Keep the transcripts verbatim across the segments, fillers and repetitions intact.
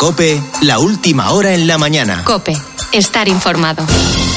COPE, la última hora en la mañana. COPE, estar informado.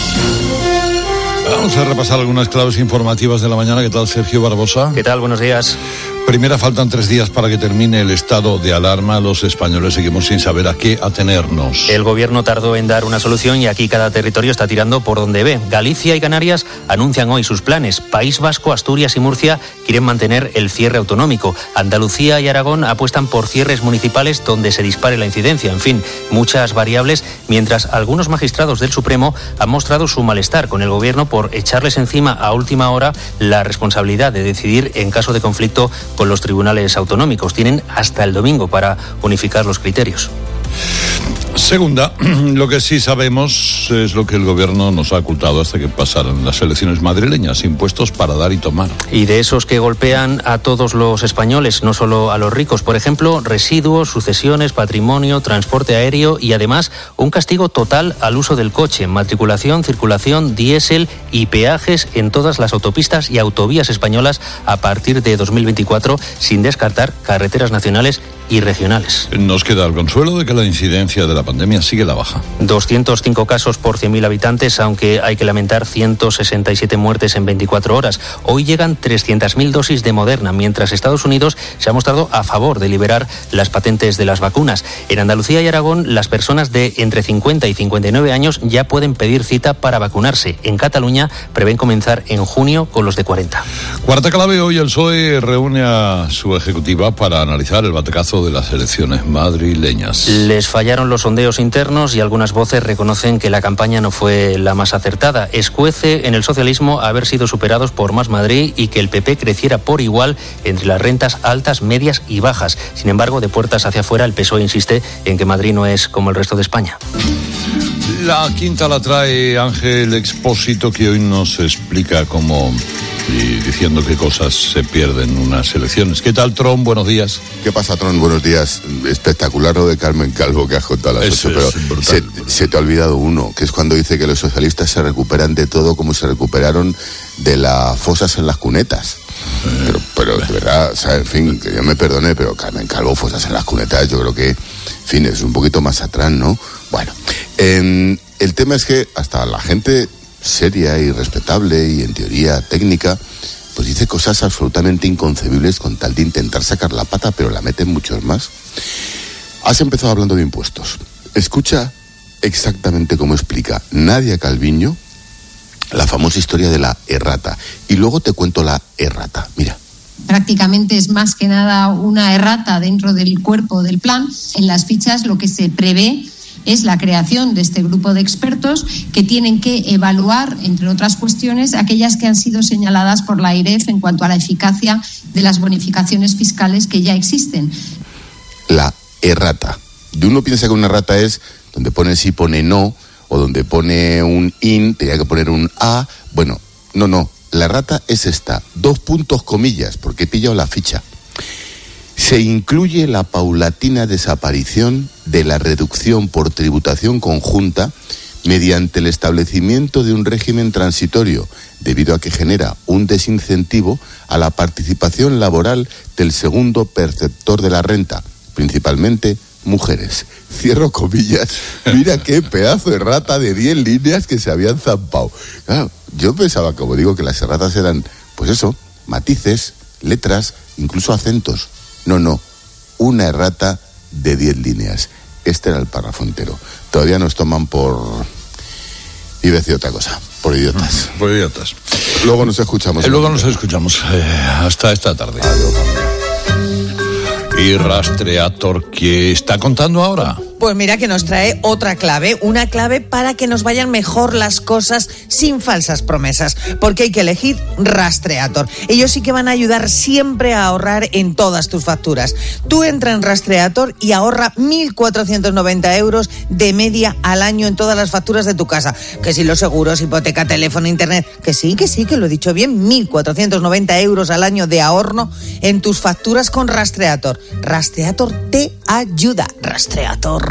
Vamos a repasar algunas claves informativas de la mañana. ¿Qué tal, Sergio Barbosa? ¿Qué tal? Buenos días. Primera, faltan tres días para que termine el estado de alarma. Los españoles seguimos sin saber a qué atenernos. El gobierno tardó en dar una solución y aquí cada territorio está tirando por donde ve. Galicia y Canarias anuncian hoy sus planes. País Vasco, Asturias y Murcia quieren mantener el cierre autonómico. Andalucía y Aragón apuestan por cierres municipales donde se dispare la incidencia. En fin, muchas variables, mientras algunos magistrados del Supremo han mostrado su malestar con el gobierno por echarles encima a última hora la responsabilidad de decidir en caso de conflicto con los tribunales autonómicos. Tienen hasta el domingo para unificar los criterios. Segunda, lo que sí sabemos es lo que el gobierno nos ha ocultado hasta que pasaran las elecciones madrileñas, impuestos para dar y tomar. Y de esos que golpean a todos los españoles, no solo a los ricos. Por ejemplo, residuos, sucesiones, patrimonio, transporte aéreo y además un castigo total al uso del coche, matriculación, circulación, diésel y peajes en todas las autopistas y autovías españolas a partir de dos mil veinticuatro, sin descartar carreteras nacionales y regionales. Nos queda el consuelo de que la incidencia de la pandemia sigue la baja. doscientos cinco casos por cien mil habitantes, aunque hay que lamentar ciento sesenta y siete muertes en veinticuatro horas. Hoy llegan trescientas mil dosis de Moderna, mientras Estados Unidos se ha mostrado a favor de liberar las patentes de las vacunas. En Andalucía y Aragón, las personas de entre cincuenta y cincuenta y nueve años ya pueden pedir cita para vacunarse. En Cataluña prevén comenzar en junio con los de cuarenta. Cuarta clave, hoy el P S O E reúne a su ejecutiva para analizar el batacazo de las elecciones madrileñas. Les fallaron los sondeos internos y algunas voces reconocen que la campaña no fue la más acertada. Escuece en el socialismo haber sido superados por Más Madrid y que el P P creciera por igual entre las rentas altas, medias y bajas. Sin embargo, de puertas hacia afuera, el P S O E insiste en que Madrid no es como el resto de España. La quinta la trae Ángel Expósito, que hoy nos explica cómo, y diciendo qué cosas se pierden en unas elecciones. ¿Qué tal, Tron? Buenos días. ¿Qué pasa, Tron? Buenos días. Espectacular lo de Carmen Calvo que has contado a las ocho, pero se, se te ha olvidado uno, que es cuando dice que los socialistas se recuperan de todo como se recuperaron de las fosas en las cunetas. Pero, pero de verdad, o sea, en fin, que yo me perdone, pero Carmen Calvo, fosas en las cunetas, yo creo que, en fin, es un poquito más atrás, ¿no? Bueno, eh, el tema es que hasta la gente seria y respetable y en teoría técnica, pues dice cosas absolutamente inconcebibles con tal de intentar sacar la pata, pero la meten muchos más. Has empezado hablando de impuestos. Escucha exactamente cómo explica Nadia Calviño la famosa historia de la errata. Y luego te cuento la errata. Mira. Prácticamente es más que nada una errata dentro del cuerpo del plan. En las fichas lo que se prevé es la creación de este grupo de expertos que tienen que evaluar, entre otras cuestiones, aquellas que han sido señaladas por la AIREF en cuanto a la eficacia de las bonificaciones fiscales que ya existen. La errata. De uno piensa que una errata es donde pone sí, pone no, o donde pone un in, tenía que poner un a. Bueno, no, no. La errata es esta. Dos puntos comillas, porque he pillado la ficha. Se incluye la paulatina desaparición de la reducción por tributación conjunta mediante el establecimiento de un régimen transitorio, debido a que genera un desincentivo a la participación laboral del segundo perceptor de la renta, principalmente mujeres. Cierro comillas. Mira qué pedazo de rata de diez líneas que se habían zampado. Claro, yo pensaba, como digo, que las erratas eran, pues eso, matices, letras, incluso acentos. No, no, una errata de diez líneas. Este era el párrafo entero. Todavía nos toman por... iba a decir otra cosa, por idiotas. Por idiotas. Luego nos escuchamos. Eh, luego nos escuchamos. Eh, hasta esta tarde. Adiós. Y Rastreator, ¿qué está contando ahora? Pues mira que nos trae otra clave, una clave para que nos vayan mejor las cosas sin falsas promesas, porque hay que elegir Rastreator. Ellos sí que van a ayudar siempre a ahorrar en todas tus facturas. Tú entra en Rastreator y ahorra mil cuatrocientos noventa euros de media al año en todas las facturas de tu casa. Que si los seguros, hipoteca, teléfono, internet, que sí, que sí, que lo he dicho bien, mil cuatrocientos noventa euros al año de ahorro en tus facturas con Rastreator. Rastreator te ayuda. Rastreator.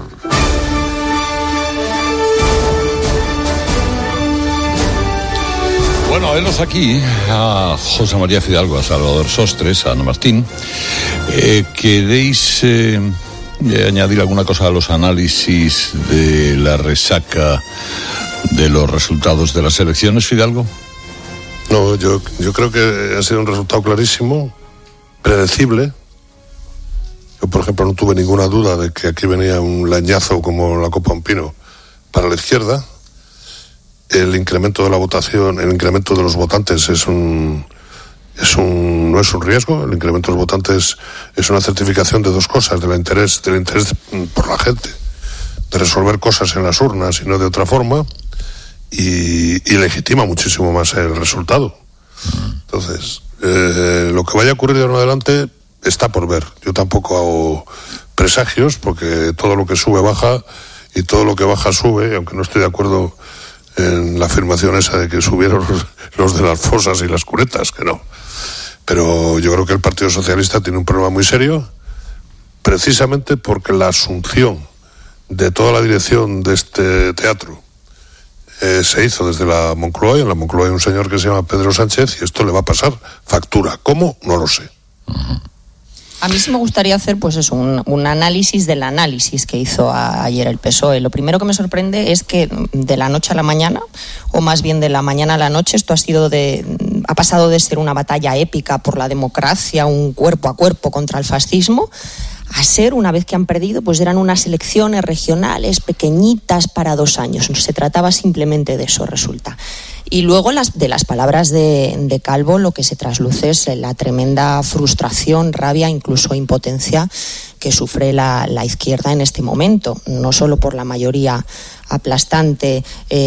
Bueno, velos aquí a José María Fidalgo, a Salvador Sostres, a Ana Martín. Eh, queréis eh, eh, añadir alguna cosa a los análisis de la resaca de los resultados de las elecciones, Fidalgo? No, yo, yo creo que ha sido un resultado clarísimo, predecible. Yo, por ejemplo, no tuve ninguna duda de que aquí venía un leñazo como la copa un pino para la izquierda. El incremento de la votación, el incremento de los votantes es un, es un, no es un riesgo. El incremento de los votantes es una certificación de dos cosas: del interés, del interés por la gente, de resolver cosas en las urnas y no de otra forma. Y, y legitima muchísimo más el resultado. Entonces, eh, lo que vaya a ocurrir de ahora en adelante está por ver. Yo tampoco hago presagios, porque todo lo que sube baja y todo lo que baja sube, aunque no estoy de acuerdo en la afirmación esa de que subieron los, los de las fosas y las cunetas, que no. Pero yo creo que el Partido Socialista tiene un problema muy serio, precisamente porque la asunción de toda la dirección de este teatro Eh, se hizo desde la Moncloa, y en la Moncloa hay un señor que se llama Pedro Sánchez, y esto le va a pasar factura. ¿Cómo? No lo sé. Uh-huh. A mí sí me gustaría hacer pues eso, un, un análisis del análisis que hizo a, ayer el P S O E. Lo primero que me sorprende es que de la noche a la mañana, o más bien de la mañana a la noche, esto ha sido de, ha pasado de ser una batalla épica por la democracia, un cuerpo a cuerpo contra el fascismo, a ser, una vez que han perdido, pues eran unas elecciones regionales pequeñitas para dos años. Se trataba simplemente de eso, resulta. Y luego las, de las palabras de, de Calvo, lo que se trasluce es la tremenda frustración, rabia, incluso impotencia que sufre la, la izquierda en este momento, no solo por la mayoría aplastante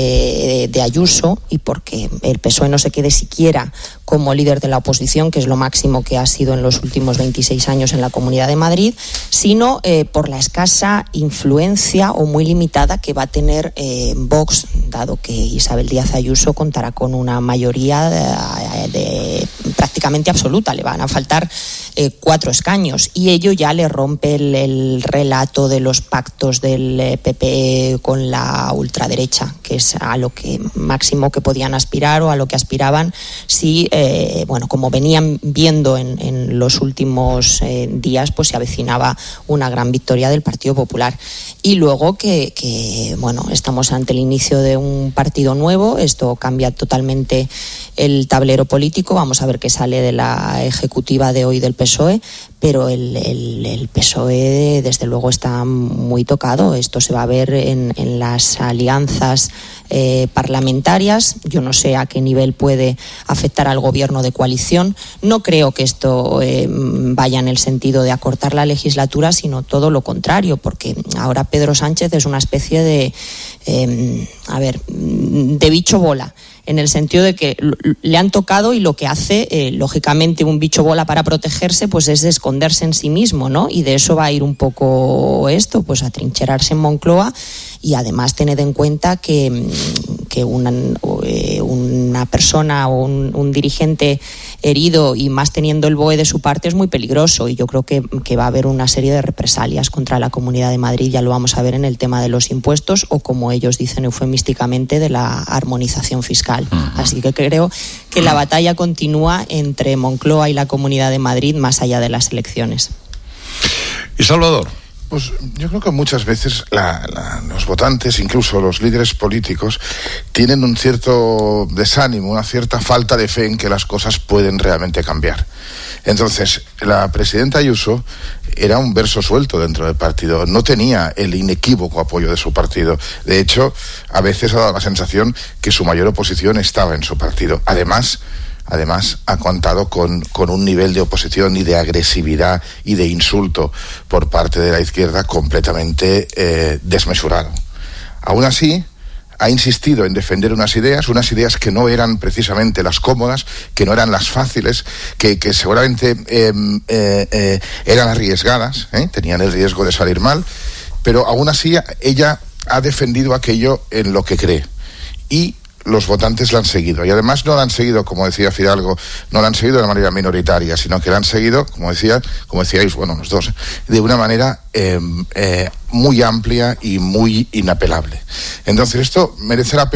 eh, de Ayuso y porque el P S O E no se quede siquiera como líder de la oposición, que es lo máximo que ha sido en los últimos veintiséis años en la Comunidad de Madrid, sino eh, por la escasa influencia o muy limitada que va a tener eh, Vox, dado que Isabel Díaz Ayuso contará con una mayoría de, de, prácticamente absoluta. Le van a faltar eh, cuatro escaños, y ello ya le rompe el, el relato de los pactos del eh, P P con la ultraderecha, que es a lo que máximo que podían aspirar, o a lo que aspiraban si, eh, bueno, como venían viendo en, en los últimos eh, días, pues se avecinaba una gran victoria del Partido Popular. Y luego que, que, bueno, estamos ante el inicio de un partido nuevo, esto cambia totalmente el tablero político, vamos a ver qué sale de la ejecutiva de hoy del P S O E, pero el, el, el P S O E desde luego está muy tocado. Esto se va a ver en, en las alianzas eh, parlamentarias. Yo no sé a qué nivel puede afectar al gobierno de coalición. No creo que esto eh, vaya en el sentido de acortar la legislatura, sino todo lo contrario, porque ahora Pedro Sánchez es una especie de, eh, a ver, de bicho bola, en el sentido de que le han tocado, y lo que hace, eh, lógicamente, un bicho bola para protegerse, pues es de esconderse en sí mismo, ¿no? Y de eso va a ir un poco esto, pues a trincherarse en Moncloa. Y además tened en cuenta que, que una, una persona o un, un dirigente herido, y más teniendo el B O E de su parte, es muy peligroso, y yo creo que, que va a haber una serie de represalias contra la Comunidad de Madrid. Ya lo vamos a ver en el tema de los impuestos, o como ellos dicen eufemísticamente, de la armonización fiscal. Uh-huh. Así que creo que la batalla continúa entre Moncloa y la Comunidad de Madrid más allá de las elecciones. ¿Y Salvador? Pues yo creo que muchas veces la, la, los votantes, incluso los líderes políticos, tienen un cierto desánimo, una cierta falta de fe en que las cosas pueden realmente cambiar. Entonces, la presidenta Ayuso era un verso suelto dentro del partido, no tenía el inequívoco apoyo de su partido. De hecho, a veces ha dado la sensación que su mayor oposición estaba en su partido. Además, Además, ha contado con, con un nivel de oposición y de agresividad y de insulto por parte de la izquierda completamente eh, desmesurado. Aún así, ha insistido en defender unas ideas, unas ideas que no eran precisamente las cómodas, que no eran las fáciles, que, que seguramente eh, eh, eh, eran arriesgadas, ¿eh? tenían el riesgo de salir mal, pero aún así ella ha defendido aquello en lo que cree. Y los votantes la han seguido, y además no la han seguido, como decía Fidalgo, no la han seguido de manera minoritaria, sino que la han seguido, como decía, como decíais, bueno, los dos, de una manera eh, eh, muy amplia y muy inapelable. Entonces esto merece la pena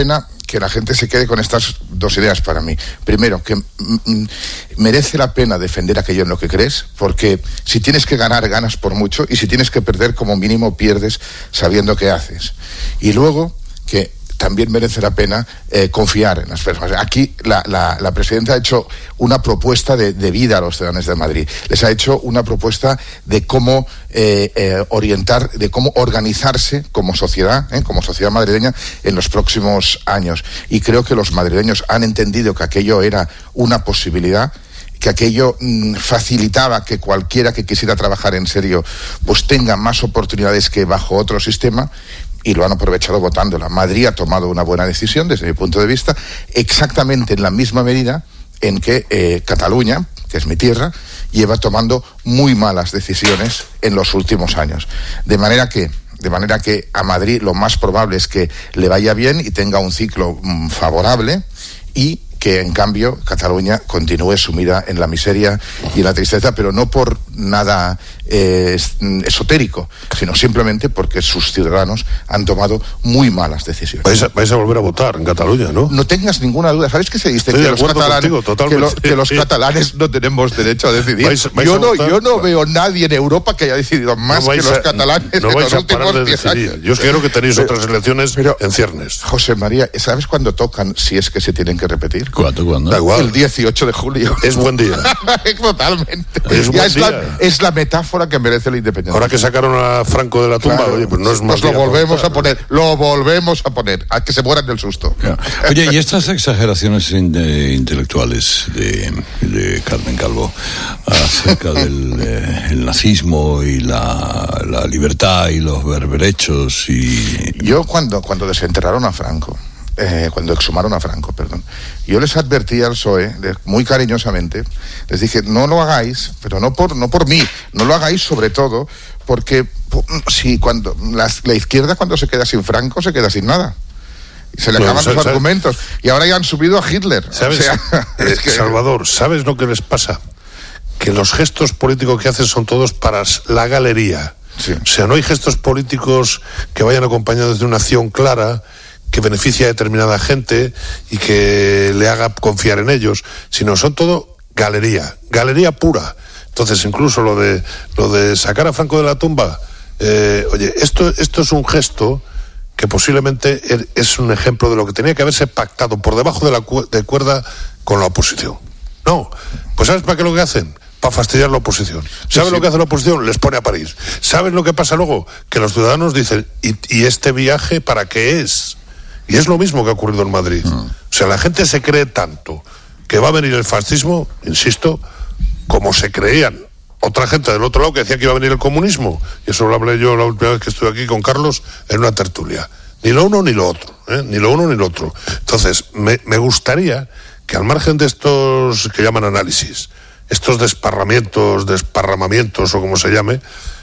que la gente se quede con estas dos ideas para mí. Primero, que mm, merece la pena defender aquello en lo que crees, porque si tienes que ganar, ganas por mucho, y si tienes que perder, como mínimo pierdes sabiendo qué haces. Y luego, que también merece la pena eh, confiar en las personas. Aquí la, la, la presidenta ha hecho una propuesta de, de vida a los ciudadanos de Madrid. Les ha hecho una propuesta de cómo eh, eh, orientar, de cómo organizarse como sociedad, eh, como sociedad madrileña en los próximos años. Y creo que los madrileños han entendido que aquello era una posibilidad, que aquello mmm, facilitaba que cualquiera que quisiera trabajar en serio pues tenga más oportunidades que bajo otro sistema, y lo han aprovechado votándola. Madrid ha tomado una buena decisión desde mi punto de vista, exactamente en la misma medida en que eh, Cataluña, que es mi tierra, lleva tomando muy malas decisiones en los últimos años. De manera que, de manera que a Madrid lo más probable es que le vaya bien y tenga un ciclo mmm, favorable, y que en cambio Cataluña continúe sumida en la miseria y en la tristeza, pero no por nada eh, esotérico, sino simplemente porque sus ciudadanos han tomado muy malas decisiones. Vais a, vais a volver a votar en Cataluña, ¿no? No tengas ninguna duda. ¿Sabes qué se dice? Estoy Que los, catalanes, contigo, que, lo, que los catalanes no tenemos derecho a decidir. Vais, vais yo, a no, votar, yo no veo nadie en Europa que haya decidido más no que los a, catalanes no en vais los a parar últimos de diez decidir. años. Yo creo que tenéis pero, otras elecciones pero, en ciernes. José María, ¿sabes cuándo tocan, si es que se tienen que repetir? ¿Cuándo? ¿Cuándo? Da igual. El dieciocho de julio. Es buen día. Totalmente. Es, ya buen es, día. La, es la metáfora que merece la independencia. Ahora que sacaron a Franco de la tumba, claro, oye, pues no es más nos lo día volvemos para a poner, lo volvemos a poner, a que se mueran del susto. Yeah. Oye, y estas exageraciones in, de, intelectuales de, de Carmen Calvo acerca del eh, el nazismo y la, la libertad y los berberechos y... Yo cuando, cuando desenterraron a Franco, Eh, cuando exhumaron a Franco, perdón, yo les advertí al P S O E, de, muy cariñosamente, les dije, no lo hagáis, pero no por, no por mí, no lo hagáis sobre todo, porque si cuando la, la izquierda cuando se queda sin Franco, se queda sin nada. Se le bueno, acaban ¿sabes? los argumentos. Y ahora ya han subido a Hitler. ¿Sabes? O sea, eh, es que... Salvador, ¿sabes lo que les pasa? Que los gestos políticos que hacen son todos para la galería. Sí. O sea, no hay gestos políticos que vayan acompañados de una acción clara que beneficie a determinada gente y que le haga confiar en ellos, sino son todo galería, galería pura. Entonces, incluso lo de lo de sacar a Franco de la tumba, eh, oye, esto esto es un gesto que posiblemente es un ejemplo de lo que tenía que haberse pactado por debajo de la cu- de cuerda con la oposición. No, pues ¿sabes para qué lo que hacen? Para fastidiar la oposición. ¿Sabes sí, lo sí. que hace la oposición? Les pone a parir. ¿Sabes lo que pasa luego? Que los ciudadanos dicen, ¿y, y este viaje para qué es? Y es lo mismo que ha ocurrido en Madrid. Mm. O sea, la gente se cree tanto que va a venir el fascismo, insisto, como se creían otra gente del otro lado que decía que iba a venir el comunismo. Y eso lo hablé yo la última vez que estuve aquí con Carlos en una tertulia. Ni lo uno ni lo otro, ¿eh? Ni lo uno ni lo otro. Entonces, me, me gustaría que al margen de estos que llaman análisis, estos desparramientos, desparramamientos o como se llame,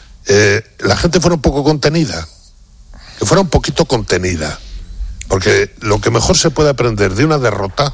eh, la gente fuera un poco contenida, que fuera un poquito contenida. Porque lo que mejor se puede aprender de una derrota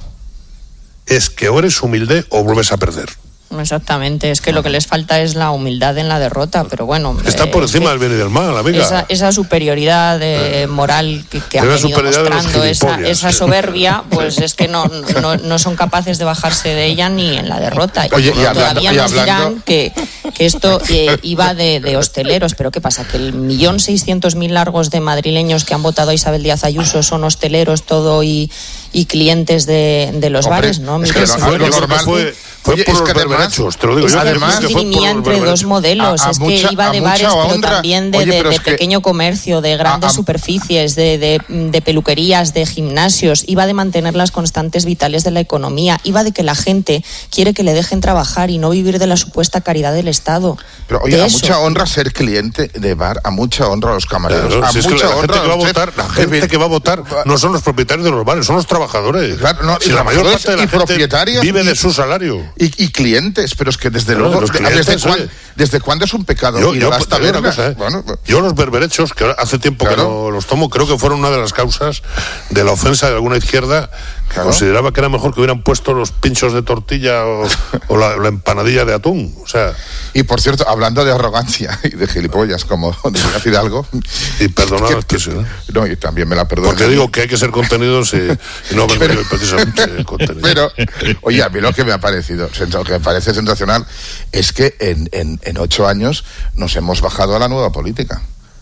es que o eres humilde o vuelves a perder. Exactamente, es que lo que les falta es la humildad en la derrota, pero bueno... Están por encima del bien y del mal, amiga. Esa, esa superioridad eh, moral que, que han venido mostrando, esa, esa soberbia, pues es que no, no, no son capaces de bajarse de ella ni en la derrota. Oye, y hablando, todavía y nos hablando... dirán que, que esto eh, iba de, de hosteleros, pero ¿qué pasa? Que el millón seiscientos mil largos de madrileños que han votado a Isabel Díaz Ayuso son hosteleros todo y, y clientes de, de los Hombre, bares, ¿no? Es que Mire, no, algo normal fue... Fue Oye, por es los que además, berberechos, te lo digo. Es Yo que además que dirimía entre dos modelos, a, a es mucha, que iba de a bares, pero honra. también de, Oye, de, pero de es que, pequeño comercio, de grandes a, a, superficies, de, de, de peluquerías, de gimnasios, iba de mantener las constantes vitales de la economía, iba de que la gente quiere que le dejen trabajar y no vivir de la supuesta caridad del Estado. Pero oye, de a eso. mucha honra ser cliente de bar, a mucha honra a los camareros, claro, a si mucha es que la honra gente que va a los votar, chefs, la gente que va a votar no son los propietarios de los bares, son los trabajadores. Claro, no, si y la mayor parte de la y gente propietarios vive y, de su salario. Y, y clientes, pero es que desde Claro, luego, los clientes, ¿desde, cuán, ¿Desde cuándo es un pecado yo, ir yo, a las tabernas? Cosa, ¿eh? Bueno, yo los berberechos, que hace tiempo claro. que no los tomo, creo que fueron una de las causas de la ofensa de alguna izquierda que claro. consideraba que era mejor que hubieran puesto los pinchos de tortilla o, o la, la empanadilla de atún. O sea. Y por cierto, hablando de arrogancia y de gilipollas, como decía Hidalgo. Y perdonad la expresión, ¿eh? No, y también me la perdono. Porque digo que hay que ser contenidos y, y no haber pero, precisamente contenido. Pero, oye, a mí lo que me ha parecido, lo que me parece sensacional, es que en, en, en ocho años nos hemos bajado a la nueva política.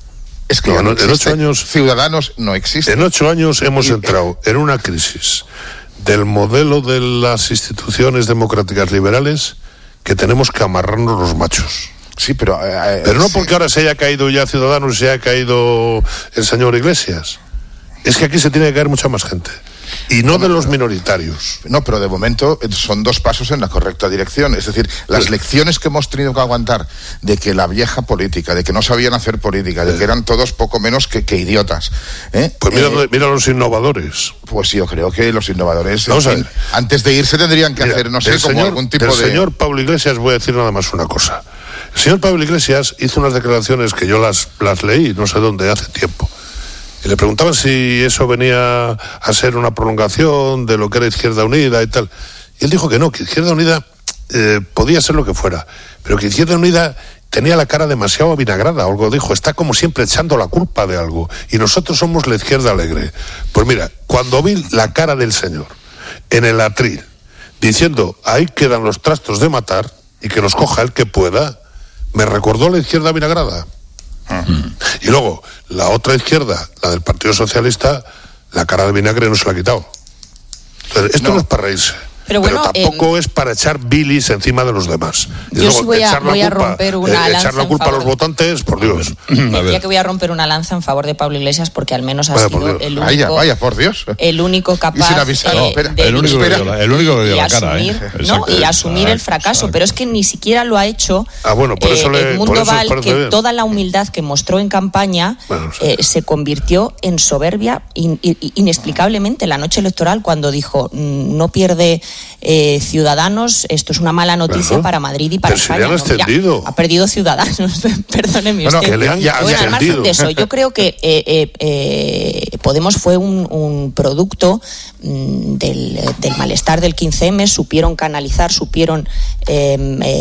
Es que no, no en ocho años Ciudadanos no existen. En ocho años hemos y, entrado en una crisis del modelo de las instituciones democráticas liberales que tenemos que amarrarnos los machos. Sí, pero... Eh, pero no sí. porque ahora se haya caído ya Ciudadanos y se haya caído el señor Iglesias. Es que aquí se tiene que caer mucha más gente. Y no de los minoritarios. No, pero de momento son dos pasos en la correcta dirección. Es decir, las lecciones que hemos tenido que aguantar de que la vieja política, de que no sabían hacer política, de que eran todos poco menos que, que idiotas. ¿eh? Pues mira, eh, mira los innovadores. Pues yo creo que los innovadores, Vamos en fin, antes de irse tendrían que mira, hacer, no sé, como señor, algún tipo del de... El señor Pablo Iglesias, voy a decir nada más una cosa. El señor Pablo Iglesias hizo unas declaraciones que yo las, las leí, no sé dónde, hace tiempo. Y le preguntaban si eso venía a ser una prolongación de lo que era Izquierda Unida y tal. Y él dijo que no, que Izquierda Unida eh, podía ser lo que fuera, pero que Izquierda Unida tenía la cara demasiado avinagrada, algo dijo, está como siempre echando la culpa de algo, y nosotros somos la izquierda alegre. Pues mira, cuando vi la cara del señor en el atril, diciendo, ahí quedan los trastos de matar, y que los coja el que pueda, me recordó la izquierda avinagrada. Uh-huh. Y luego, la otra izquierda, la del Partido Socialista, la cara de vinagre no se la ha quitado. Entonces, esto no, no es para reírse. Pero, bueno, pero tampoco eh, es para echar bilis encima de los demás. Y yo luego, sí voy a, voy a culpa, romper una eh, lanza echar la culpa a los votantes, por Dios. Decía que voy a romper una lanza en favor de Pablo Iglesias porque al menos ha vaya sido el único, vaya, vaya, por Dios. el único capaz eh, no, espera, de el único que dio la, el único que dio la cara, asumir, ¿eh? ¿no? y asumir el fracaso. Exacto. Pero es que ni siquiera lo ha hecho ah, bueno, por eso eh, le, Edmundo por eso Val, que bien. Toda la humildad que mostró en campaña bueno, sí. eh, se convirtió en soberbia in, in, inexplicablemente la noche electoral cuando dijo no pierde eh, Ciudadanos, esto es una mala noticia claro. para Madrid y para Pero España. Si le han no, mira, ha perdido Ciudadanos, perdóneme usted. No, no, que le han ya, bueno, al margen de eso, yo creo que eh, eh, eh, Podemos fue un, un producto mm, del, del malestar del quince eme, supieron canalizar, supieron eh,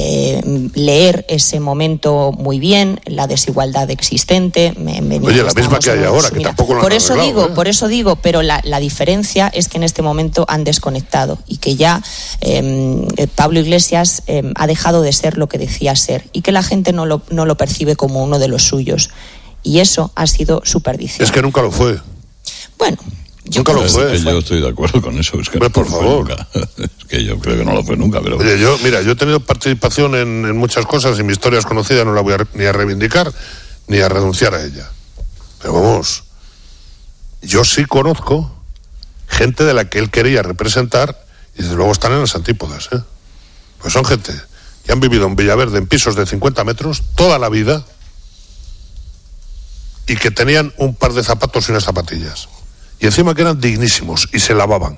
eh, leer ese momento muy bien, la desigualdad existente. Me, me, Oye, la misma que hay ahora, que mira, tampoco lo han por eso arreglado, digo, ¿eh? por eso digo, pero la, la diferencia es que en este momento han desconectado y que ya Eh, Pablo Iglesias eh, ha dejado de ser lo que decía ser y que la gente no lo, no lo percibe como uno de los suyos y eso ha sido su perdición. Es que nunca lo fue. Bueno, yo nunca lo fue. Es que yo estoy de acuerdo con eso. Es que Hombre, no por favor. Nunca. Es que yo creo que no lo fue nunca. Pero... Oye, yo, mira, yo he tenido participación en, en muchas cosas y mi historia es conocida, no la voy a, ni a reivindicar ni a renunciar a ella. Pero vamos, yo sí conozco gente de la que él quería representar. Y desde luego están en las antípodas, ¿eh? Pues son gente que han vivido en Villaverde en pisos de cincuenta metros toda la vida y que tenían un par de zapatos y unas zapatillas. Y encima que eran dignísimos y se lavaban.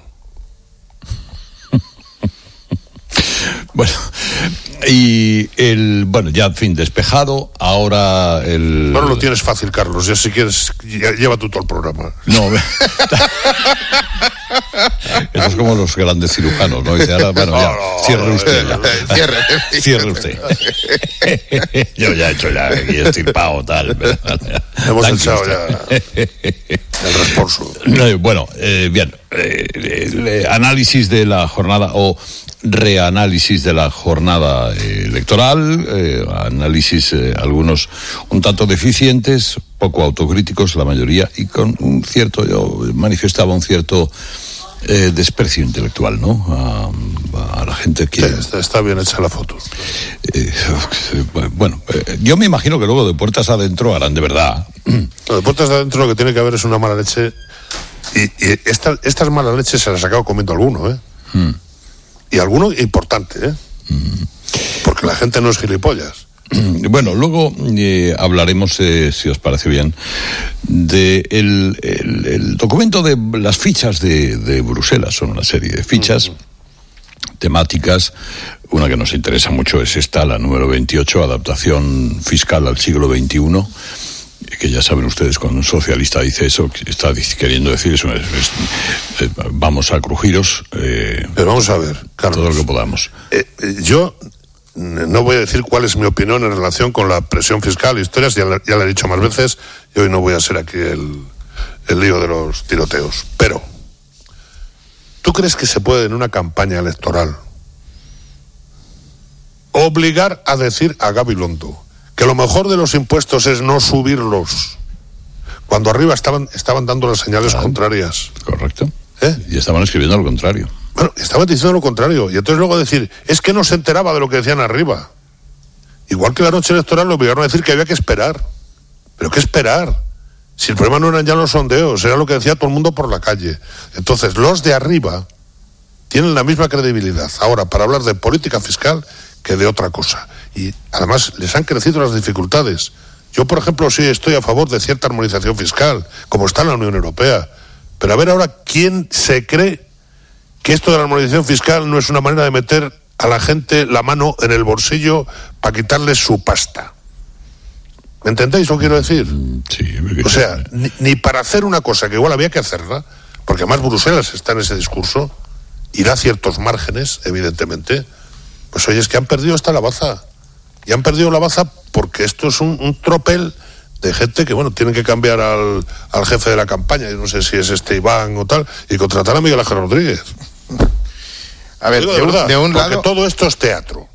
Bueno, y el, bueno, ya en fin, despejado, ahora el... Bueno, lo tienes fácil, Carlos, ya si quieres, ya, lleva tú todo el programa. No, eso es como los grandes cirujanos, ¿no? Dice, ahora, bueno, ya, no, cierre no, usted. Ya. Cierre. Cierre usted. Yo ya he hecho ya aquí estirpado, tal. Hemos echado ya el responso. Bueno, eh, bien, eh, eh, análisis de la jornada, o reanálisis de la jornada eh, electoral, eh, análisis eh, algunos un tanto deficientes, poco autocríticos la mayoría, y con un cierto, yo manifestaba un cierto eh, desprecio intelectual, ¿no? A, a la gente que... Sí, está, está bien hecha la foto. Eh, bueno, eh, yo me imagino que luego de puertas adentro harán de verdad. No, de puertas adentro lo que tiene que haber es una mala leche, y, y esta, estas malas leches se las ha acabado comiendo alguno, ¿eh? Hmm. Y alguno importante, ¿eh? Mm. Porque la gente no es gilipollas. Bueno, luego eh, hablaremos, eh, si os parece bien, de el, el, el documento de las fichas de, de Bruselas. Son una serie de fichas. Mm. temáticas. Una que nos interesa mucho es esta, la número veintiocho, adaptación fiscal al siglo veintiuno, que ya saben ustedes, cuando un socialista dice eso, está queriendo decir eso, es, es, vamos a crujiros. Eh, Pero vamos a ver, Carlos, todo lo que podamos. Eh, eh, yo no voy a decir cuál es mi opinión en relación con la presión fiscal, historias, ya, ya la he dicho más veces, y hoy no voy a ser aquí el, el lío de los tiroteos. Pero, ¿tú crees que se puede en una campaña electoral obligar a decir a Gabilondo que lo mejor de los impuestos es no subirlos, cuando arriba estaban, estaban dando las señales claro, contrarias? Correcto. ¿Eh? Y estaban escribiendo lo contrario. Bueno, estaban diciendo lo contrario. Y entonces luego decir, es que no se enteraba de lo que decían arriba. Igual que la noche electoral lo obligaron a decir que había que esperar. ¿Pero qué esperar? Si el problema no eran ya los sondeos, era lo que decía todo el mundo por la calle. Entonces, los de arriba tienen la misma credibilidad ahora para hablar de política fiscal que de otra cosa. Y además les han crecido las dificultades. Yo, por ejemplo, sí estoy a favor de cierta armonización fiscal, como está en la Unión Europea. Pero a ver ahora, ¿quién se cree que esto de la armonización fiscal no es una manera de meter a la gente la mano en el bolsillo para quitarles su pasta? ¿Me entendéis lo que quiero decir? Sí. O sea, ni, ni para hacer una cosa que igual había que hacerla, porque además Bruselas está en ese discurso, y da ciertos márgenes, evidentemente, pues oye, es que han perdido hasta la baza. Y han perdido la baza porque esto es un, un tropel de gente que, bueno, tienen que cambiar al, al jefe de la campaña, yo no sé si es este Iván o tal, y contratar a Miguel Ángel Rodríguez. A ver, Digo, de, de, verdad, un, de un porque lado... todo esto es teatro.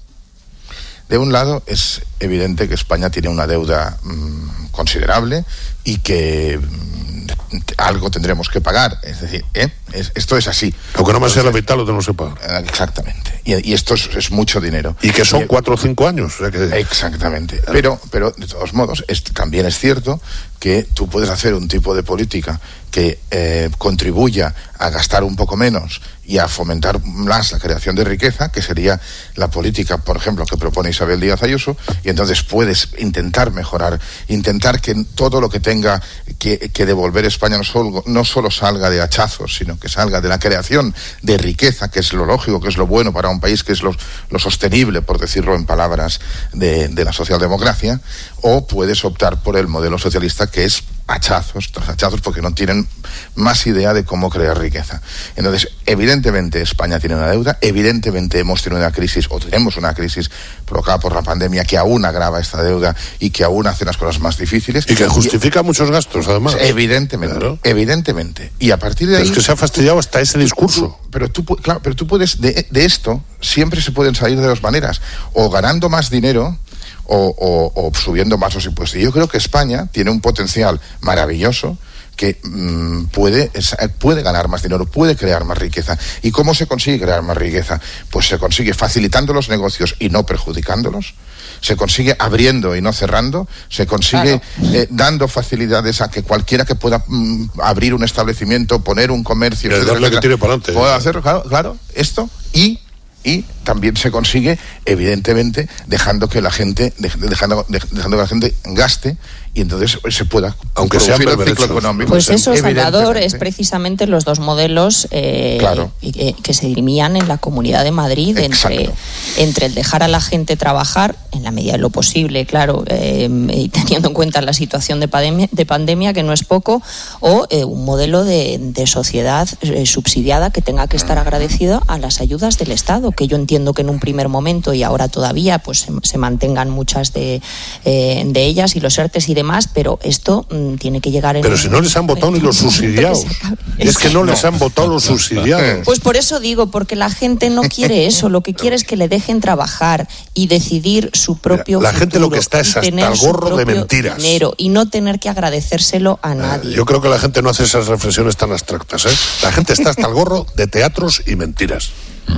De un lado, es evidente que España tiene una deuda mmm, considerable y que mmm, algo tendremos que pagar. Es decir, ¿eh? es, esto es así. Aunque no más sea la mitad, lo tenemos que pagar. Exactamente. Y, y esto es, es mucho dinero. Y que son y, cuatro o cinco años. O sea que... Exactamente. Pero, pero de todos modos, es, también es cierto que tú puedes hacer un tipo de política que eh, contribuya a gastar un poco menos y a fomentar más la creación de riqueza, que sería la política, por ejemplo, que propone Isabel Díaz Ayuso, y entonces puedes intentar mejorar, intentar que todo lo que tenga que, que devolver España no solo, no solo salga de hachazos, sino que salga de la creación de riqueza, que es lo lógico, que es lo bueno para un país, que es lo, lo sostenible, por decirlo en palabras de, de la socialdemocracia, o puedes optar por el modelo socialista, que es hachazos, tras hachazos, porque no tienen más idea de cómo crear riqueza. Entonces, evidentemente España tiene una deuda, evidentemente hemos tenido una crisis, o tenemos una crisis provocada por la pandemia que aún agrava esta deuda y que aún hace las cosas más difíciles. Y que justifica y, muchos gastos, además. Evidentemente, claro. evidentemente. Y a partir de pero ahí... es que se ha fastidiado hasta ese discurso. Tú, pero, tú, claro, pero tú puedes, de, de esto, siempre se pueden salir de dos maneras. O ganando más dinero... O, o, o subiendo más los impuestos. Y yo creo que España tiene un potencial maravilloso que mmm, puede, es, puede ganar más dinero, puede crear más riqueza. ¿Y cómo se consigue crear más riqueza? Pues se consigue facilitando los negocios y no perjudicándolos. Se consigue abriendo y no cerrando. Se consigue claro. eh, dando facilidades a que cualquiera que pueda mm, abrir un establecimiento, poner un comercio, etcétera, etcétera, que tire para adelante, pueda hacerlo, claro, claro, esto y Y también se consigue, evidentemente, dejando que la gente, dejando, dejando que la gente gaste y entonces se pueda, aunque sea el ciclo económico. Pues eso, Salvador, es precisamente los dos modelos eh, claro. que, que se dirimían en la Comunidad de Madrid entre, entre el dejar a la gente trabajar en la medida de lo posible, claro, eh, y teniendo en cuenta la situación de pandemia, de pandemia que no es poco, o eh, un modelo de, de sociedad eh, subsidiada que tenga que estar agradecida a las ayudas del Estado, que yo entiendo que en un primer momento y ahora todavía pues se, se mantengan muchas de, eh, de ellas y los ERTES y demás, pero esto mmm, tiene que llegar en... Pero si no les han votado ni los subsidiados. Es que no les han votado los subsidiados. Pues por eso digo, porque la gente no quiere eso, lo que quiere es que le dejen trabajar y decidir su propio Mira, la gente lo que está es hasta el gorro de mentiras. Dinero y no tener que agradecérselo a nadie. Eh, yo creo que la gente no hace esas reflexiones tan abstractas, ¿eh? La gente está hasta el gorro de teatros y mentiras.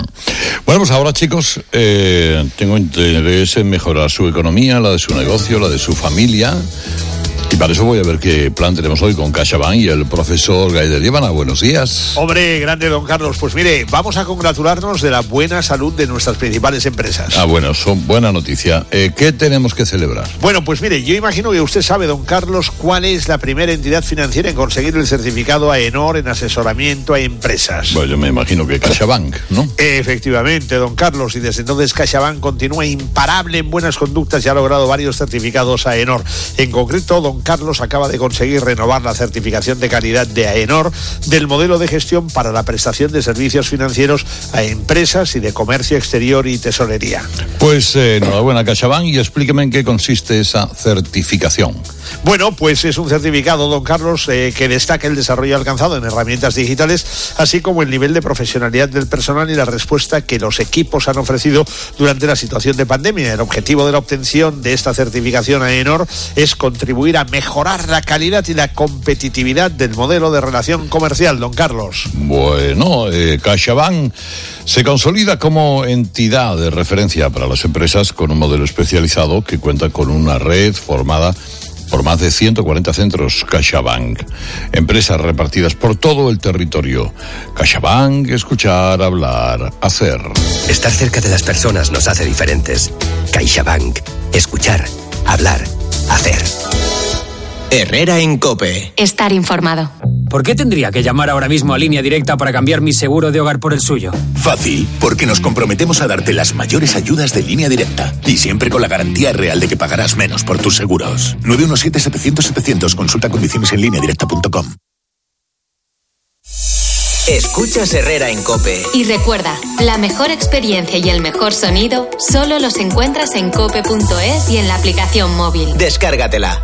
Bueno, pues ahora, chicos, eh, tengo interés en mejorar su economía, la de su negocio, la de su familia. Y para eso voy a ver qué plan tenemos hoy con CaixaBank y el profesor Gaider Líbana. Buenos días. Hombre, grande don Carlos. Pues mire, vamos a congratularnos de la buena salud de nuestras principales empresas. Ah, bueno, son buena noticia. Eh, ¿Qué tenemos que celebrar? Bueno, pues mire, yo imagino que usted sabe, don Carlos, cuál es la primera entidad financiera en conseguir el certificado AENOR en asesoramiento a empresas. Pues yo me imagino que CaixaBank, ¿no? Efectivamente, don Carlos, y desde entonces CaixaBank continúa imparable en buenas conductas y ha logrado varios certificados AENOR. En concreto, don Carlos acaba de conseguir renovar la certificación de calidad de AENOR del modelo de gestión para la prestación de servicios financieros a empresas y de comercio exterior y tesorería. Pues eh, enhorabuena CaixaBank, y explíqueme en qué consiste esa certificación. Bueno, pues es un certificado, don Carlos, eh, que destaca el desarrollo alcanzado en herramientas digitales, así como el nivel de profesionalidad del personal y la respuesta que los equipos han ofrecido durante la situación de pandemia. El objetivo de la obtención de esta certificación AENOR es contribuir a mejorar la calidad y la competitividad del modelo de relación comercial, don Carlos. Bueno, eh, CaixaBank se consolida como entidad de referencia para las empresas con un modelo especializado que cuenta con una red formada por más de ciento cuarenta centros CaixaBank, empresas repartidas por todo el territorio. CaixaBank, escuchar, hablar, hacer. Estar cerca de las personas nos hace diferentes. CaixaBank, escuchar, hablar, hacer. Herrera en COPE. Estar informado. ¿Por qué tendría que llamar ahora mismo a Línea Directa para cambiar mi seguro de hogar por el suyo? Fácil, porque nos comprometemos a darte las mayores ayudas de Línea Directa y siempre con la garantía real de que pagarás menos por tus seguros. nueve uno siete, setecientos, setecientos. Consulta condiciones en línea directa punto com. Escuchas Herrera en COPE. Y recuerda, la mejor experiencia y el mejor sonido solo los encuentras en cope punto es y en la aplicación móvil. Descárgatela.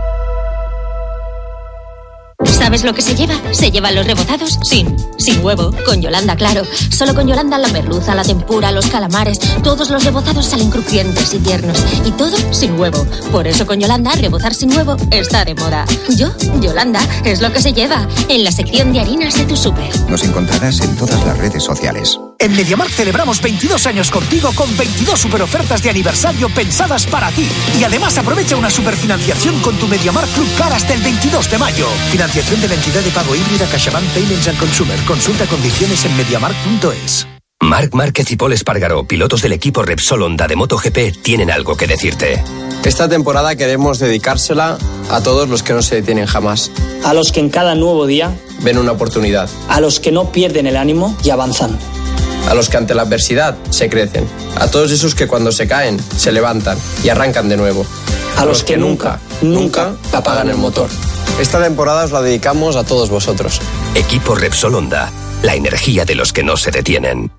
¿Sabes lo que se lleva? Se llevan los rebozados sin, sin huevo. Con Yolanda, claro. Solo con Yolanda la merluza, la tempura, los calamares, todos los rebozados salen crujientes y tiernos. Y todo sin huevo. Por eso con Yolanda, rebozar sin huevo está de moda. Yo, Yolanda, es lo que se lleva. En la sección de harinas de tu súper. Nos encontrarás en todas las redes sociales. En MediaMarkt celebramos veintidós años contigo con veintidós superofertas de aniversario pensadas para ti. Y además aprovecha una superfinanciación con tu MediaMarkt Club Car hasta el veintidós de mayo. Financiación de la entidad de pago híbrida CaixaBank Payments and Consumer. Consulta condiciones en mediamarkt punto es. Marc Márquez y Paul Espargaró, pilotos del equipo Repsol Honda de MotoGP, tienen algo que decirte. Esta temporada queremos dedicársela a todos los que no se detienen jamás. A los que en cada nuevo día ven una oportunidad. A los que no pierden el ánimo y avanzan. A los que ante la adversidad se crecen. A todos esos que cuando se caen, se levantan y arrancan de nuevo. A, a los, los que, que nunca, nunca apagan el motor. Esta temporada os la dedicamos a todos vosotros. Equipo Repsol Honda, la energía de los que no se detienen.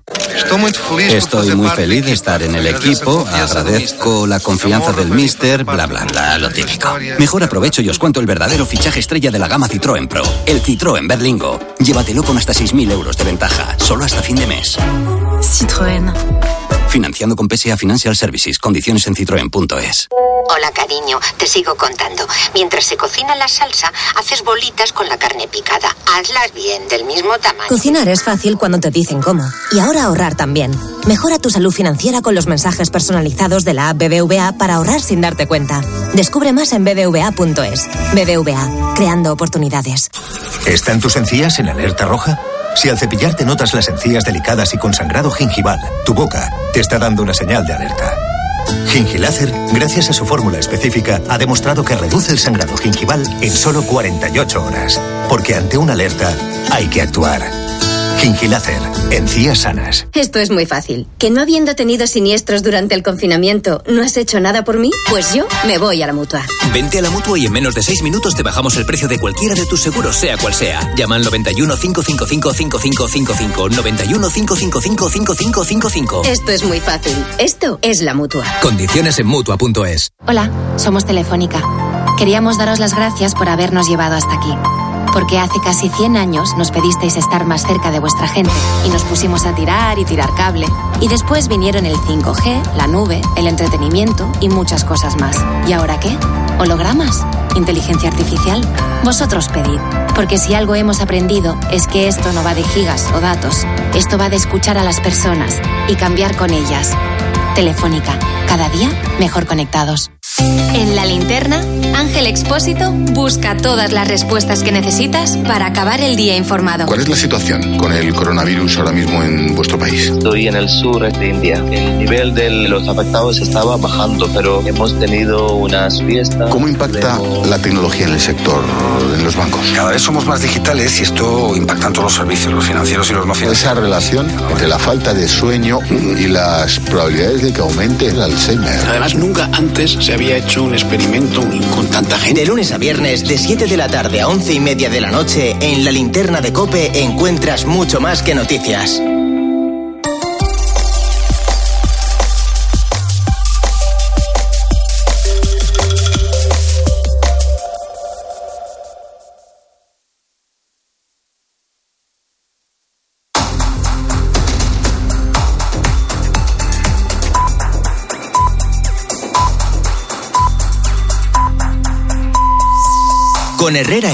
Estoy muy feliz de estar en el equipo, agradezco la confianza del míster, bla bla bla, lo típico. Mejor aprovecho y os cuento el verdadero fichaje estrella de la gama Citroën Pro, el Citroën Berlingo. Llévatelo con hasta seis mil euros de ventaja, solo hasta fin de mes. Citroën. Financiando con P S A Financial Services, condiciones en citroen punto es. Hola, cariño, te sigo contando. Mientras se cocina la salsa, haces bolitas con la carne picada. Hazlas bien, del mismo tamaño. Cocinar es fácil cuando te dicen cómo. Y ahora ahorrar también. Mejora tu salud financiera con los mensajes personalizados de la app B B V A para ahorrar sin darte cuenta. Descubre más en b b v a punto es. B B V A, creando oportunidades. ¿Están tus encías en alerta roja? Si al cepillarte notas las encías delicadas y con sangrado gingival, tu boca te está dando una señal de alerta. Gingilácer, gracias a su fórmula específica, ha demostrado que reduce el sangrado gingival en solo cuarenta y ocho horas. Porque ante una alerta hay que actuar. Gingilácer, encías sanas. Esto es muy fácil. ¿Que no habiendo tenido siniestros durante el confinamiento, no has hecho nada por mí? Pues yo me voy a la Mutua. Vente a la Mutua y en menos de seis minutos te bajamos el precio de cualquiera de tus seguros, sea cual sea. Llama al noventa y uno, cincuenta y cinco, cincuenta y cinco cincuenta y cinco, noventa y uno, cincuenta y cinco, cincuenta y cinco cincuenta y cinco. Esto es muy fácil. Esto es la Mutua. Condiciones en mutua punto es. Hola, somos Telefónica. Queríamos daros las gracias por habernos llevado hasta aquí. Porque hace casi cien años nos pedisteis estar más cerca de vuestra gente y nos pusimos a tirar y tirar cable. Y después vinieron el cinco G, la nube, el entretenimiento y muchas cosas más. ¿Y ahora qué? ¿Hologramas? ¿Inteligencia artificial? Vosotros pedid. Porque si algo hemos aprendido es que esto no va de gigas o datos. Esto va de escuchar a las personas y cambiar con ellas. Telefónica, cada día mejor conectados. En La Linterna, Ángel Expósito busca todas las respuestas que necesitas para acabar el día informado. ¿Cuál es la situación con el coronavirus ahora mismo en vuestro país? Estoy en el sur de India. El nivel de los afectados estaba bajando, pero hemos tenido unas fiestas. ¿Cómo impacta la tecnología en el sector, en los bancos? Cada vez somos más digitales y esto impacta en todos los servicios, los financieros y los no financieros. Esa relación entre la falta de sueño y las probabilidades de que aumente el Alzheimer. Además, nunca antes se había hecho un experimento con tanta gente. De lunes a viernes, de siete de la tarde a once y media de la noche, en La Linterna de COPE encuentras mucho más que noticias. Con Herrera